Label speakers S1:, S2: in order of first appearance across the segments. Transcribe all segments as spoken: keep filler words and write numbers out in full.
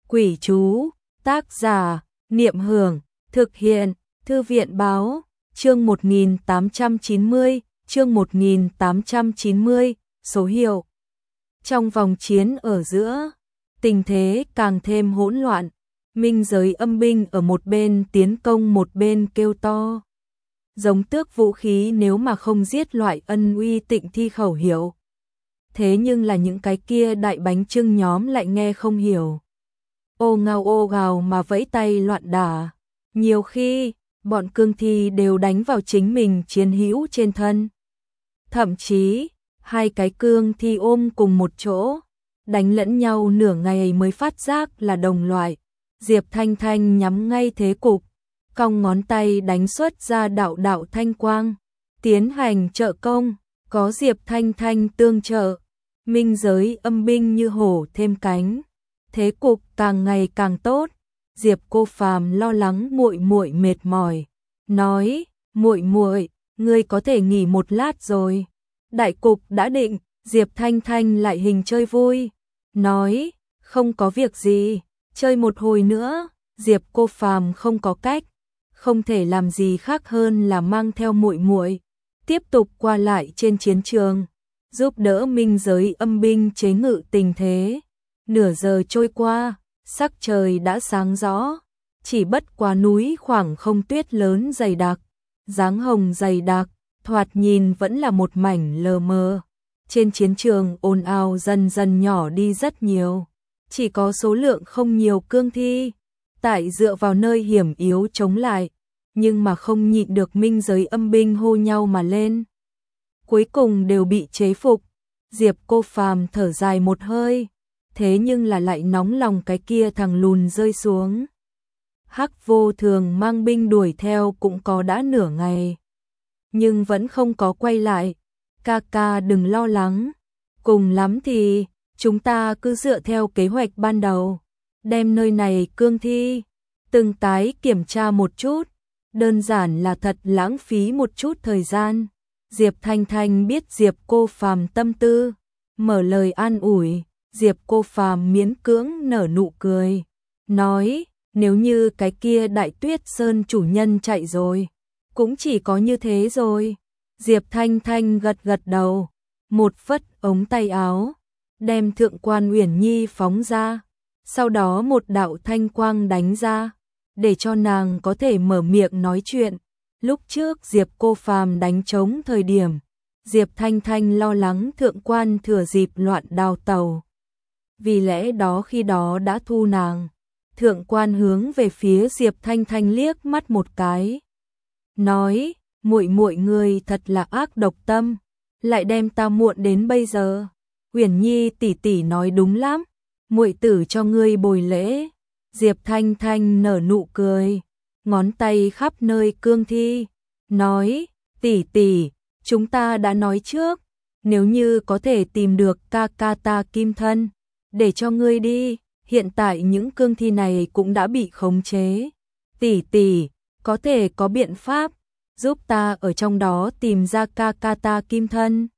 S1: Quỷ chú, tác giả, Niệm Hưởng, thực hiện, Thư viện báo, chương một nghìn tám trăm chín mươi, chương một nghìn tám trăm chín mươi, số hiệu. Trong vòng chiến ở giữa, tình thế càng thêm hỗn loạn, minh giới âm binh ở một bên tiến công một bên kêu to. Giống tước vũ khí nếu mà không giết loại ân uy tịnh thi khẩu hiệu. Thế nhưng là những cái kia đại bánh trưng nhóm lại nghe không hiểu. Ô ngao ô gào mà vẫy tay loạn đả. Nhiều khi, bọn cương thi đều đánh vào chính mình chiến hữu trên thân. Thậm chí, hai cái cương thi ôm cùng một chỗ, đánh lẫn nhau nửa ngày mới phát giác là đồng loại. Diệp Thanh Thanh nhắm ngay thế cục, cong ngón tay đánh xuất ra đạo đạo thanh quang, tiến hành trợ công, có Diệp Thanh Thanh tương trợ, minh giới âm binh như hổ thêm cánh. Thế cục càng ngày càng tốt. Diệp Cô Phàm lo lắng muội muội mệt mỏi, nói: "Muội muội, ngươi có thể nghỉ một lát rồi." Đại cục đã định, Diệp Thanh Thanh lại hình chơi vui, nói: "Không có việc gì, chơi một hồi nữa." Diệp Cô Phàm không có cách, không thể làm gì khác hơn là mang theo muội muội tiếp tục qua lại trên chiến trường, giúp đỡ minh giới âm binh chế ngự tình thế. Nửa giờ trôi qua, sắc trời đã sáng rõ, chỉ bất quá núi khoảng không tuyết lớn dày đặc, dáng hồng dày đặc, thoạt nhìn vẫn là một mảnh lờ mờ. Trên chiến trường ồn ào dần dần nhỏ đi rất nhiều, chỉ có số lượng không nhiều cương thi, tại dựa vào nơi hiểm yếu chống lại, nhưng mà không nhịn được minh giới âm binh hô nhau mà lên. Cuối cùng đều bị chế phục, Diệp Cô Phàm thở dài một hơi. Thế nhưng là lại nóng lòng cái kia thằng lùn rơi xuống. Hắc Vô Thường mang binh đuổi theo cũng có đã nửa ngày, nhưng vẫn không có quay lại. Ca ca đừng lo lắng, cùng lắm thì chúng ta cứ dựa theo kế hoạch ban đầu, đem nơi này cương thi từng tái kiểm tra một chút, đơn giản là thật lãng phí một chút thời gian. Diệp Thanh Thanh biết Diệp Cô Phàm tâm tư, mở lời an ủi. Diệp Cô Phàm miễn cưỡng nở nụ cười, nói: "Nếu như cái kia Đại Tuyết Sơn chủ nhân chạy rồi, cũng chỉ có như thế rồi." Diệp Thanh Thanh gật gật đầu, một phất ống tay áo, đem Thượng Quan Uyển Nhi phóng ra, sau đó một đạo thanh quang đánh ra, để cho nàng có thể mở miệng nói chuyện. Lúc trước Diệp Cô Phàm đánh trống thời điểm, Diệp Thanh Thanh lo lắng Thượng Quan thừa dịp loạn đào tàu, vì lẽ đó khi đó đã thu nàng. Thượng Quan hướng về phía Diệp Thanh Thanh liếc mắt một cái, nói: "Muội muội ngươi thật là ác độc tâm, lại đem ta muộn đến bây giờ." Uyển Nhi tỷ tỷ nói đúng lắm, muội tử cho ngươi bồi lễ. Diệp Thanh Thanh nở nụ cười, ngón tay khắp nơi cương thi, nói: "Tỷ tỷ, chúng ta đã nói trước, nếu như có thể tìm được ca ca ta kim thân, để cho ngươi đi, hiện tại những cương thi này cũng đã bị khống chế. Tỷ tỷ, có thể có biện pháp giúp ta ở trong đó tìm ra ca ca ta kim thân?"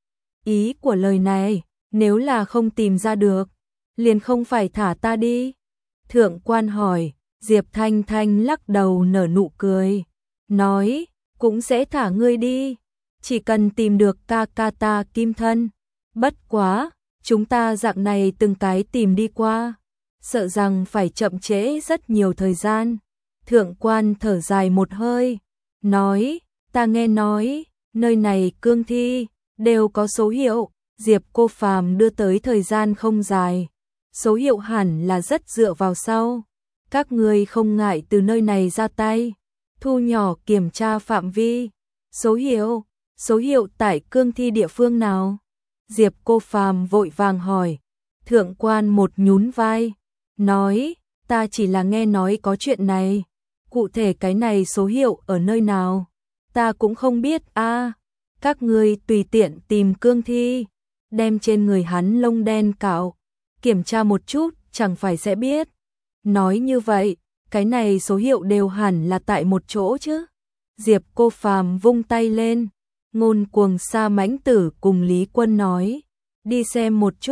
S1: Ý của lời này, nếu là không tìm ra được, liền không phải thả ta đi. Thượng Quan hỏi. Diệp Thanh Thanh lắc đầu nở nụ cười, nói: "Cũng sẽ thả ngươi đi, chỉ cần tìm được ca ca ta kim thân. Bất quá, chúng ta dạng này từng cái tìm đi qua, sợ rằng phải chậm trễ rất nhiều thời gian." Thượng Quan thở dài một hơi, nói: "Ta nghe nói, nơi này cương thi đều có số hiệu." Diệp Cô Phàm đưa tới thời gian không dài, số hiệu hẳn là rất dựa vào sau. Các ngươi không ngại từ nơi này ra tay, thu nhỏ kiểm tra phạm vi. Số hiệu, số hiệu tại cương thi địa phương nào? Diệp Cô Phàm vội vàng hỏi. Thượng Quan một nhún vai, nói: "Ta chỉ là nghe nói có chuyện này, cụ thể cái này số hiệu ở nơi nào, ta cũng không biết a. À, các ngươi tùy tiện tìm cương thi, đem trên người hắn lông đen cạo, kiểm tra một chút, chẳng phải sẽ biết." Nói như vậy, cái này số hiệu đều hẳn là tại một chỗ chứ. Diệp Cô Phàm vung tay lên, Ngôn Cuồng Sa Mãnh Tử cùng Lý Quân nói: "Đi xem một chút."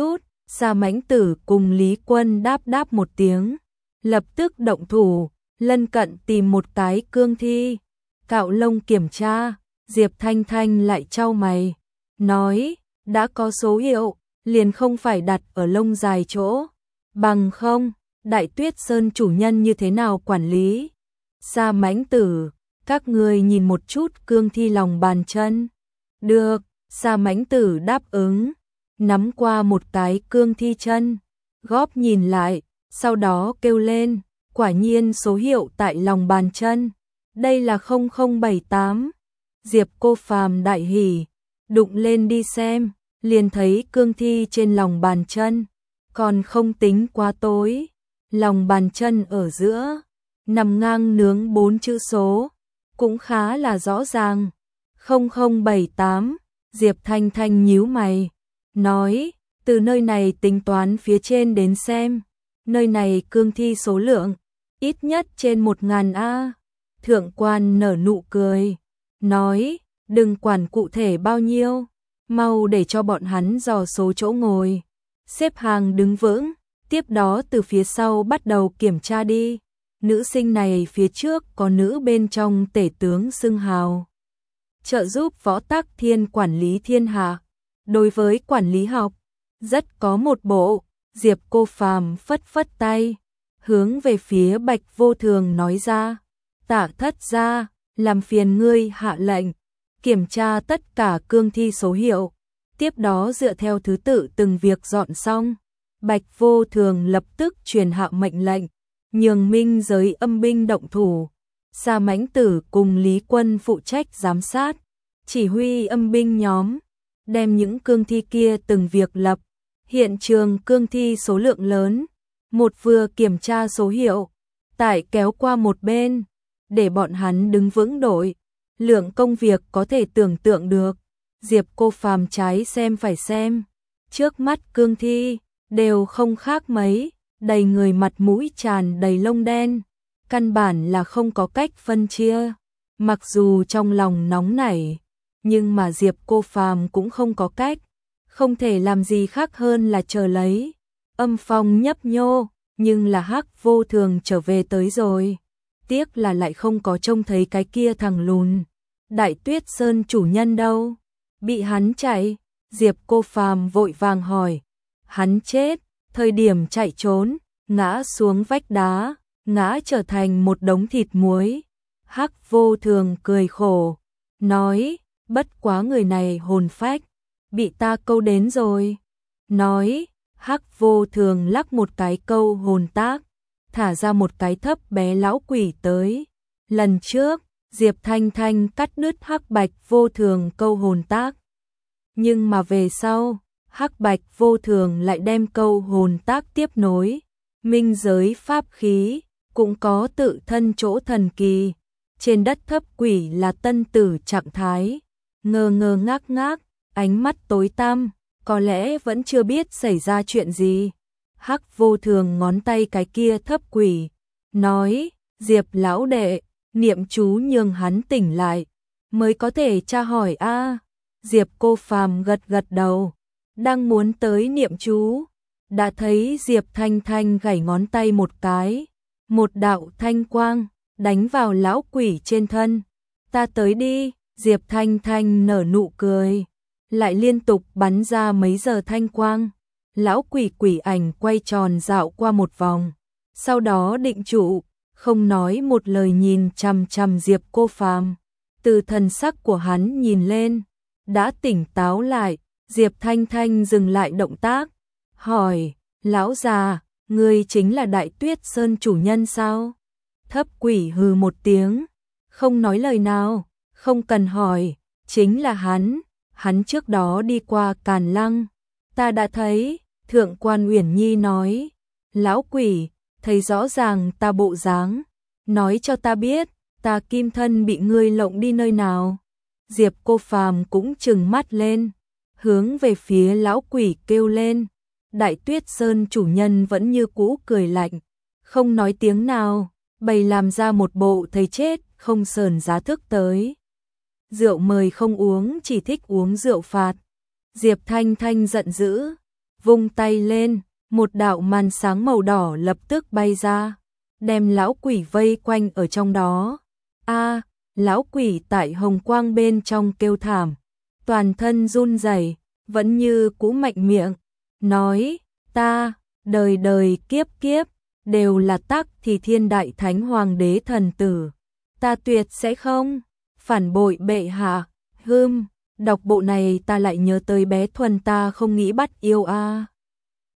S1: Sa Mãnh Tử cùng Lý Quân đáp đáp một tiếng, lập tức động thủ, lân cận tìm một cái cương thi, cạo lông kiểm tra. Diệp Thanh Thanh lại chau mày, nói, đã có số hiệu, liền không phải đặt ở lông dài chỗ, bằng không, Đại Tuyết Sơn chủ nhân như thế nào quản lý? Sa Mãnh Tử, các người nhìn một chút cương thi lòng bàn chân. Được, Sa Mãnh Tử đáp ứng, nắm qua một cái cương thi chân, góp nhìn lại, sau đó kêu lên, quả nhiên số hiệu tại lòng bàn chân, đây là không không bảy tám. Diệp Cô Phàm đại hỉ, đụng lên đi xem, liền thấy cương thi trên lòng bàn chân, còn không tính quá tối, lòng bàn chân ở giữa, nằm ngang nướng bốn chữ số, cũng khá là rõ ràng, không không bảy tám. Diệp Thanh Thanh nhíu mày, nói, từ nơi này tính toán phía trên đến xem, nơi này cương thi số lượng, ít nhất trên một ngàn a. Thượng quan nở nụ cười, nói, đừng quản cụ thể bao nhiêu, mau để cho bọn hắn dò số chỗ ngồi, xếp hàng đứng vững, tiếp đó từ phía sau bắt đầu kiểm tra đi. Nữ sinh này phía trước có nữ bên trong tể tướng xưng hào, trợ giúp Võ Tắc Thiên quản lý thiên hạ, đối với quản lý học, rất có một bộ. Diệp Cô Phàm phất phất tay, hướng về phía Bạch Vô Thường nói ra, Tạ thất gia, làm phiền ngươi hạ lệnh, kiểm tra tất cả cương thi số hiệu, tiếp đó dựa theo thứ tự từng việc dọn xong. Bạch Vô Thường lập tức truyền hạ mệnh lệnh, nhường minh giới âm binh động thủ, Sa Mãnh Tử cùng Lý Quân phụ trách giám sát, chỉ huy âm binh nhóm, đem những cương thi kia từng việc lập. Hiện trường cương thi số lượng lớn, một vừa kiểm tra số hiệu, tại kéo qua một bên, để bọn hắn đứng vững đội. Lượng công việc có thể tưởng tượng được. Diệp Cô Phàm trái xem phải xem, trước mắt cương thi đều không khác mấy, đầy người mặt mũi tràn đầy lông đen, căn bản là không có cách phân chia. Mặc dù trong lòng nóng nảy, nhưng mà Diệp Cô Phàm cũng không có cách, không thể làm gì khác hơn là chờ lấy. Âm phong nhấp nhô, nhưng là Hắc Vô Thường trở về tới rồi. Tiếc là lại không có trông thấy cái kia thằng lùn. Đại Tuyết Sơn chủ nhân đâu? Bị hắn chạy? Diệp Cô Phàm vội vàng hỏi. Hắn chết, thời điểm chạy trốn, ngã xuống vách đá, ngã trở thành một đống thịt muối. Hắc Vô Thường cười khổ, nói, bất quá người này hồn phách, bị ta câu đến rồi. Nói, Hắc Vô Thường lắc một cái câu hồn tác, thả ra một cái thấp bé lão quỷ tới. Lần trước, Diệp Thanh Thanh cắt đứt Hắc Bạch Vô Thường câu hồn tác. Nhưng mà về sau, Hắc Bạch Vô Thường lại đem câu hồn tác tiếp nối. Minh giới pháp khí, cũng có tự thân chỗ thần kỳ. Trên đất thấp quỷ là tân tử trạng thái, ngơ ngơ ngác ngác, ánh mắt tối tăm, có lẽ vẫn chưa biết xảy ra chuyện gì. Hắc Vô Thường ngón tay cái kia thấp quỷ, nói, Diệp lão đệ, niệm chú nhường hắn tỉnh lại, mới có thể tra hỏi a. Diệp Cô Phàm gật gật đầu, đang muốn tới niệm chú, đã thấy Diệp Thanh Thanh gảy ngón tay một cái, một đạo thanh quang đánh vào lão quỷ trên thân. Ta tới đi. Diệp Thanh Thanh nở nụ cười, lại liên tục bắn ra mấy giờ thanh quang. Lão quỷ quỷ ảnh quay tròn dạo qua một vòng, sau đó định trụ, không nói một lời nhìn chằm chằm Diệp Cô Phàm. Từ thần sắc của hắn nhìn lên, đã tỉnh táo lại. Diệp Thanh Thanh dừng lại động tác, hỏi, lão già, ngươi chính là Đại Tuyết Sơn chủ nhân sao? Thấp quỷ hừ một tiếng, không nói lời nào. Không cần hỏi, chính là hắn, hắn trước đó đi qua Càn Lăng, ta đã thấy. Thượng quan Uyển Nhi nói, lão quỷ, thấy rõ ràng ta bộ dáng, nói cho ta biết, ta kim thân bị ngươi lộng đi nơi nào. Diệp Cô Phàm cũng trừng mắt lên, hướng về phía lão quỷ kêu lên. Đại Tuyết Sơn chủ nhân vẫn như cũ cười lạnh, không nói tiếng nào, bày làm ra một bộ thấy chết không sờn giá thức tới. Rượu mời không uống, chỉ thích uống rượu phạt. Diệp Thanh Thanh giận dữ, vung tay lên, một đạo màn sáng màu đỏ lập tức bay ra, đem lão quỷ vây quanh ở trong đó. A, lão quỷ tại hồng quang bên trong kêu thảm, toàn thân run rẩy, vẫn như cũ mạnh miệng, nói, ta, đời đời kiếp kiếp, đều là Tắc thì thiên đại thánh hoàng đế thần tử. Ta tuyệt sẽ không phản bội bệ hạ. Hưm, đọc bộ này ta lại nhớ tới bé Thuần ta không nghĩ bắt yêu a.